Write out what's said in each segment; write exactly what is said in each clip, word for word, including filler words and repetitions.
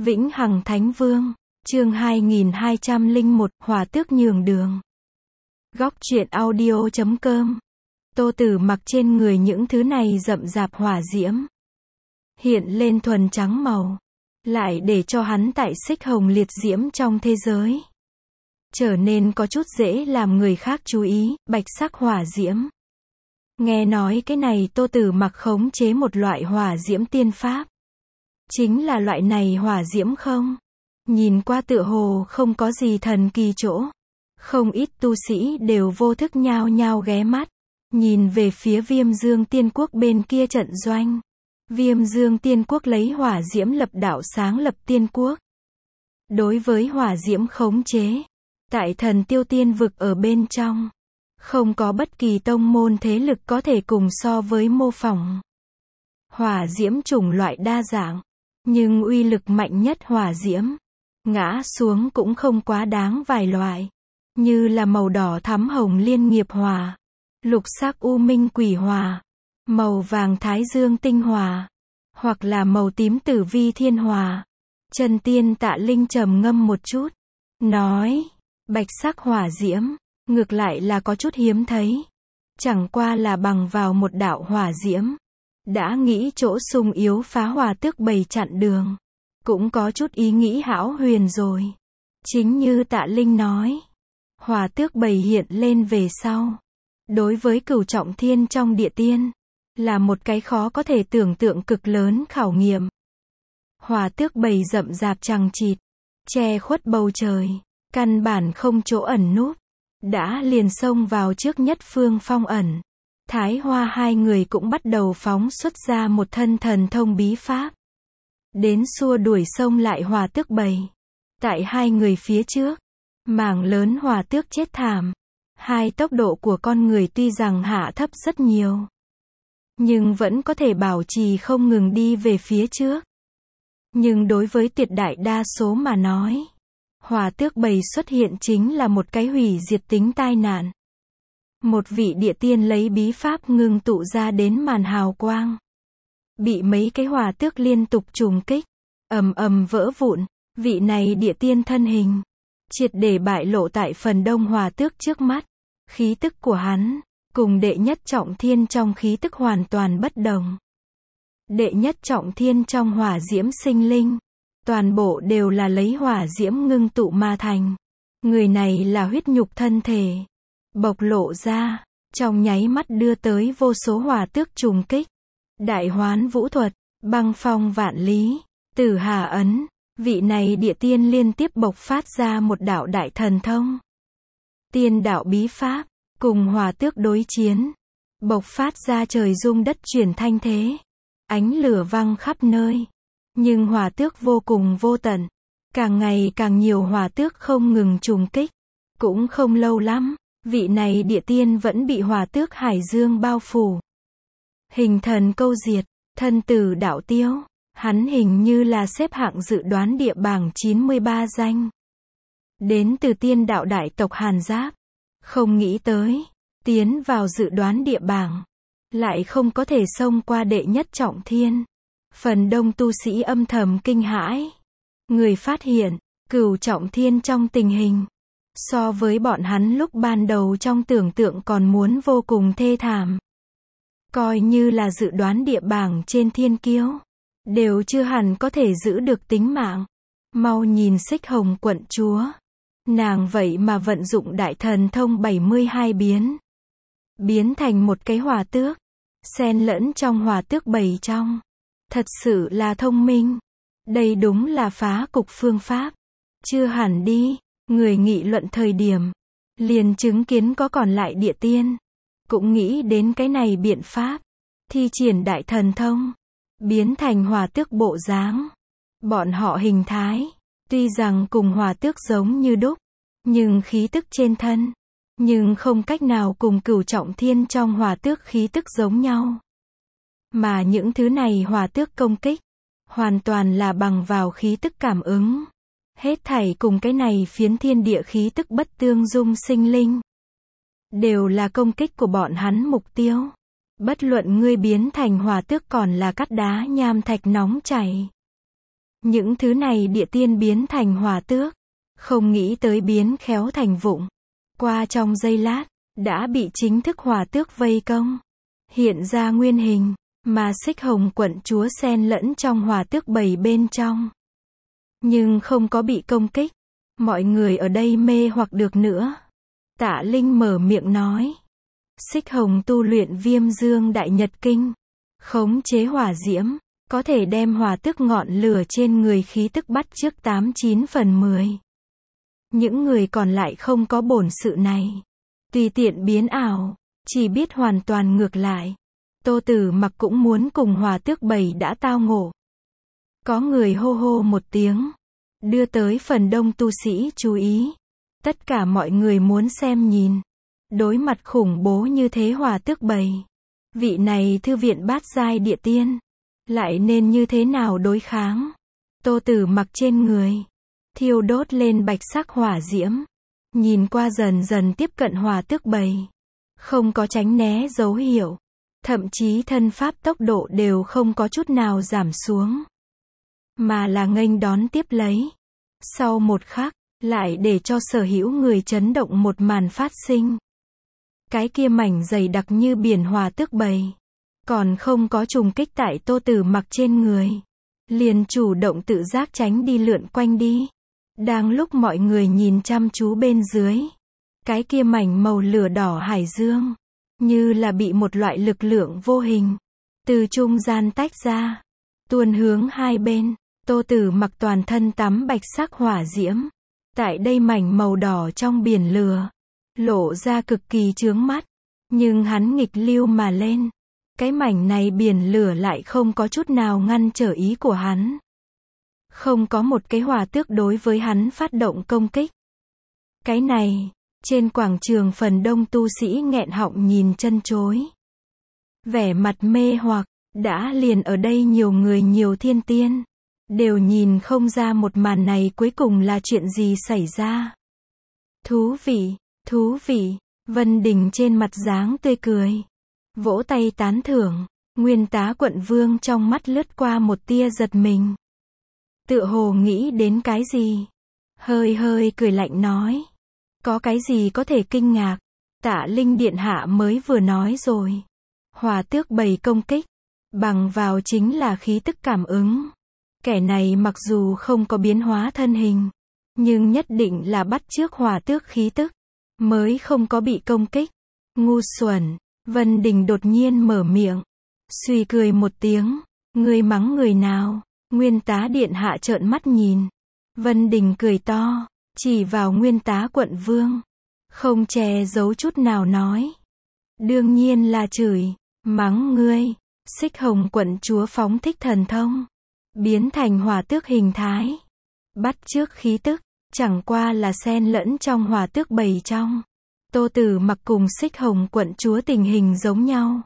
Vĩnh Hằng Thánh Vương, chương hai nghìn hai trăm lẻ một, Hỏa Tước nhường đường. Góc truyện audio chấm com. Tô Tử mặc trên người những thứ này rậm rạp hỏa diễm, hiện lên thuần trắng màu, lại để cho hắn tại xích hồng liệt diễm trong thế giới trở nên có chút dễ làm người khác chú ý. Bạch sắc hỏa diễm. Nghe nói cái này Tô Tử mặc khống chế một loại hỏa diễm tiên pháp. Chính là loại này hỏa diễm không? Nhìn qua tựa hồ không có gì thần kỳ chỗ. Không ít tu sĩ đều vô thức nhao nhao ghé mắt, nhìn về phía Viêm Dương Tiên Quốc bên kia trận doanh. Viêm Dương Tiên Quốc lấy hỏa diễm lập đạo sáng lập tiên quốc. Đối với hỏa diễm khống chế, tại Thần Tiêu Tiên vực ở bên trong, không có bất kỳ tông môn thế lực có thể cùng so với mô phỏng. Hỏa diễm chủng loại đa dạng, nhưng uy lực mạnh nhất hỏa diễm, ngã xuống cũng không quá đáng vài loại, như là màu đỏ thắm hồng liên nghiệp hỏa, lục sắc u minh quỷ hỏa, màu vàng thái dương tinh hỏa, hoặc là màu tím tử vi thiên hỏa. Chân Tiên Tạ Linh trầm ngâm một chút, nói, bạch sắc hỏa diễm, ngược lại là có chút hiếm thấy. Chẳng qua là bằng vào một đạo hỏa diễm, đã nghĩ chỗ sung yếu phá Hỏa Tước bầy chặn đường, cũng có chút ý nghĩ hão huyền rồi. Chính như Tạ Linh nói, Hỏa Tước bầy hiện lên về sau, đối với Cửu Trọng Thiên trong địa tiên, là một cái khó có thể tưởng tượng cực lớn khảo nghiệm. Hỏa Tước bầy rậm rạp chằng chịt, che khuất bầu trời, căn bản không chỗ ẩn núp, đã liền xông vào trước nhất phương phong ẩn. Thái Hoa hai người cũng bắt đầu phóng xuất ra một thân thần thông bí pháp, đến xua đuổi xông lại Hỏa Tước bầy. Tại hai người phía trước, mảng lớn hỏa tước chết thảm. Hai tốc độ của con người tuy rằng hạ thấp rất nhiều, nhưng vẫn có thể bảo trì không ngừng đi về phía trước. Nhưng đối với tuyệt đại đa số mà nói, Hỏa Tước bầy xuất hiện chính là một cái hủy diệt tính tai nạn. Một vị địa tiên lấy bí pháp ngưng tụ ra đến màn hào quang, bị mấy cái hỏa tước liên tục trùng kích, ầm ầm vỡ vụn. Vị này địa tiên thân hình triệt để bại lộ tại phần đông hỏa tước trước mắt. Khí tức của hắn cùng đệ nhất trọng thiên trong khí tức hoàn toàn bất đồng. Đệ nhất trọng thiên trong hỏa diễm sinh linh, toàn bộ đều là lấy hỏa diễm ngưng tụ mà thành. Người này là huyết nhục thân thể, bộc lộ ra, trong nháy mắt đưa tới vô số hỏa tước trùng kích. Đại Hoán Vũ Thuật, Băng Phong Vạn Lý, Tử Hà Ấn. Vị này địa tiên liên tiếp bộc phát ra một đạo đại thần thông, tiên đạo bí pháp, cùng hỏa tước đối chiến, bộc phát ra trời rung đất chuyển thanh thế, ánh lửa văng khắp nơi. Nhưng hỏa tước vô cùng vô tận, càng ngày càng nhiều hỏa tước không ngừng trùng kích. Cũng không lâu lắm, vị này địa tiên vẫn bị hỏa tước hải dương bao phủ. Hình thần câu diệt, thân tử đạo tiêu. Hắn hình như là xếp hạng dự đoán địa bảng chín mươi ba danh. Đến từ tiên đạo đại tộc Hàn Giáp. Không nghĩ tới, tiến vào dự đoán địa bảng, lại không có thể xông qua đệ nhất trọng thiên. Phần đông tu sĩ âm thầm kinh hãi. Người phát hiện, Cửu Trọng Thiên trong tình hình, so với bọn hắn lúc ban đầu trong tưởng tượng còn muốn vô cùng thê thảm. Coi như là dự đoán địa bảng trên thiên kiêu, đều chưa hẳn có thể giữ được tính mạng. Mau nhìn xích hồng quận chúa. Nàng vậy mà vận dụng đại thần thông bảy mươi hai biến. Biến thành một cái hỏa tước. Xen lẫn trong hỏa tước bầy trong. Thật sự là thông minh. Đây đúng là phá cục phương pháp. Chưa hẳn đi. Người nghị luận thời điểm, liền chứng kiến có còn lại địa tiên, cũng nghĩ đến cái này biện pháp. Thi triển đại thần thông, biến thành hỏa tước bộ dáng. Bọn họ hình thái, tuy rằng cùng hỏa tước giống như đúc, nhưng khí tức trên thân, nhưng không cách nào cùng Cửu Trọng Thiên trong hỏa tước khí tức giống nhau. Mà những thứ này hỏa tước công kích, hoàn toàn là bằng vào khí tức cảm ứng. Hết thảy cùng cái này phiến thiên địa khí tức bất tương dung sinh linh, đều là công kích của bọn hắn mục tiêu. Bất luận ngươi biến thành hỏa tước còn là cắt đá nham thạch nóng chảy, Những thứ này địa tiên biến thành hỏa tước. Không nghĩ tới biến khéo thành vụng. Qua trong giây lát, đã bị chính thức hỏa tước vây công. Hiện ra nguyên hình, mà Xích Hồng quận chúa xen lẫn trong hỏa tước bầy bên trong. Nhưng không có bị công kích. Mọi người ở đây mê hoặc được nữa. Tạ Linh mở miệng nói. Xích Hồng tu luyện Viêm Dương Đại Nhật Kinh. Khống chế hỏa diễm, có thể đem hỏa tước ngọn lửa trên người khí tức bắt chước tám chín phần mười. Những người còn lại không có bổn sự này. Tùy tiện biến ảo, chỉ biết hoàn toàn ngược lại. Tô Tử Mặc cũng muốn cùng hỏa tước bầy đã tao ngộ. Có người hô hô một tiếng, đưa tới phần đông tu sĩ chú ý. Tất cả mọi người muốn xem nhìn. Đối mặt khủng bố như thế hỏa tước bầy. Vị này thư viện bát giai địa tiên. Lại nên như thế nào đối kháng. Tô Tử Mặc trên người. Thiêu đốt lên bạch sắc hỏa diễm. Nhìn qua dần dần tiếp cận hỏa tước bầy. Không có tránh né dấu hiệu. Thậm chí thân pháp tốc độ đều không có chút nào giảm xuống. Mà là nghênh đón tiếp lấy. Sau một khắc, lại để cho sở hữu người chấn động một màn phát sinh. Cái kia mảnh dày đặc như biển hỏa tước bầy. Còn không có trùng kích tại Tô Tử Mặc trên người. Liền chủ động tự giác tránh đi lượn quanh đi. Đang lúc mọi người nhìn chăm chú bên dưới. Cái kia mảnh màu lửa đỏ hải dương. Như là bị một loại lực lượng vô hình. Từ trung gian tách ra. Tuôn hướng hai bên. Tô Tử Mặc toàn thân tắm bạch sắc hỏa diễm. Tại đây mảnh màu đỏ trong biển lửa. Lộ ra cực kỳ chướng mắt. Nhưng hắn nghịch lưu mà lên. Cái mảnh này biển lửa lại không có chút nào ngăn trở ý của hắn. Không có một cái hỏa tước đối với hắn phát động công kích. Cái này, trên quảng trường phần đông tu sĩ nghẹn họng nhìn chân chối. Vẻ mặt mê hoặc, đã liền ở đây nhiều người nhiều thiên tiên. Đều nhìn không ra một màn này cuối cùng là chuyện gì xảy ra. Thú vị, thú vị, Vân Đình trên mặt dáng tươi cười. Vỗ tay tán thưởng, Nguyên Tá quận vương trong mắt lướt qua một tia giật mình. Tựa hồ nghĩ đến cái gì. Hơi hơi cười lạnh nói. Có cái gì có thể kinh ngạc. Tạ Linh điện hạ mới vừa nói rồi. Hỏa tước bầy công kích. Bằng vào chính là khí tức cảm ứng. Kẻ này mặc dù không có biến hóa thân hình. Nhưng nhất định là bắt chước hỏa tước khí tức. Mới không có bị công kích. Ngu xuẩn. Vân Đình đột nhiên mở miệng. Suy cười một tiếng. Ngươi mắng người nào? Nguyên Tá điện hạ trợn mắt nhìn. Vân Đình cười to. Chỉ vào Nguyên Tá quận vương. Không che giấu chút nào nói. Đương nhiên là chửi. Mắng ngươi. Xích Hồng quận chúa phóng thích thần thông. Biến thành hỏa tước hình thái. Bắt chước khí tức. Chẳng qua là xen lẫn trong hỏa tước bầy trong. Tô Tử Mặc cùng Xích Hồng quận chúa tình hình giống nhau.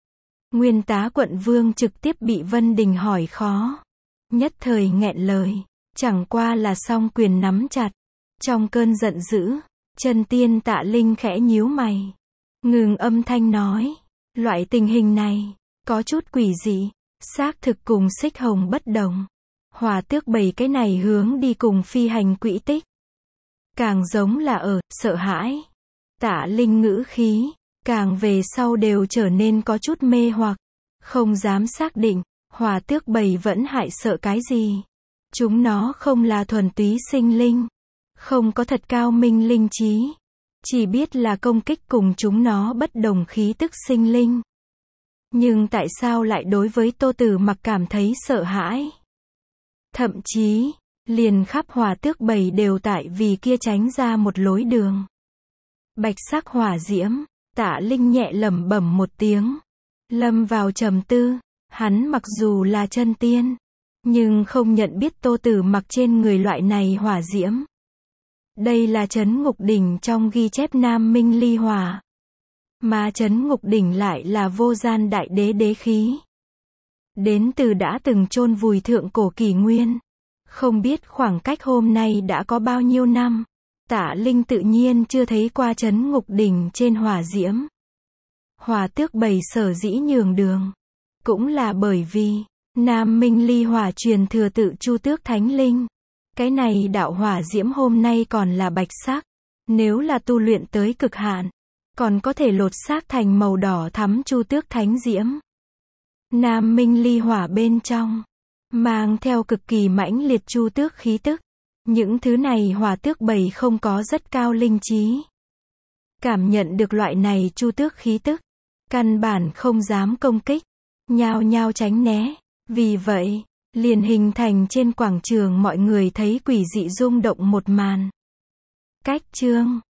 Nguyên Tá quận vương trực tiếp bị Vân Đình hỏi khó. Nhất thời nghẹn lời. Chẳng qua là song quyền nắm chặt. Trong cơn giận dữ, chân tiên Tạ Linh khẽ nhíu mày. Ngừng âm thanh nói. Loại tình hình này, có chút quỷ dị. Xác thực cùng Xích Hồng bất đồng. Hỏa tước bầy cái này hướng đi cùng phi hành quỹ tích. Càng giống là ở, sợ hãi. Tạ Linh ngữ khí, càng về sau đều trở nên có chút mê hoặc. Không dám xác định, hỏa tước bầy vẫn hại sợ cái gì. Chúng nó không là thuần túy sinh linh. Không có thật cao minh linh trí. Chỉ biết là công kích cùng chúng nó bất đồng khí tức sinh linh. Nhưng tại sao lại đối với Tô Tử Mặc cảm thấy sợ hãi? Thậm chí, liền khắp hỏa tước bầy đều tại vì kia tránh ra một lối đường. Bạch sắc hỏa diễm, Tạ Linh nhẹ lẩm bẩm một tiếng. Lâm vào trầm tư, hắn mặc dù là chân tiên, nhưng không nhận biết Tô Tử Mặc trên người loại này hỏa diễm. Đây là Trấn Ngục Đỉnh trong ghi chép Nam Minh ly hỏa. Mà Trấn Ngục Đỉnh lại là vô gian đại đế đế khí. Đến từ đã từng chôn vùi thượng cổ kỷ nguyên. Không biết khoảng cách hôm nay đã có bao nhiêu năm. Tạ Linh tự nhiên chưa thấy qua Trấn Ngục Đỉnh trên hỏa diễm. Hỏa tước bầy sở dĩ nhường đường. Cũng là bởi vì, Nam Minh Ly hỏa truyền thừa tự Chu Tước Thánh Linh. Cái này đạo hỏa diễm hôm nay còn là bạch sắc. Nếu là tu luyện tới cực hạn, còn có thể lột xác thành màu đỏ thắm Chu Tước Thánh Diễm. Nam Minh Ly hỏa bên trong, mang theo cực kỳ mãnh liệt Chu Tước khí tức. Những thứ này hỏa tước bầy không có rất cao linh trí. Cảm nhận được loại này Chu Tước khí tức, căn bản không dám công kích, nhao nhao tránh né. Vì vậy, liền hình thành trên quảng trường mọi người thấy quỷ dị rung động một màn. Cách chương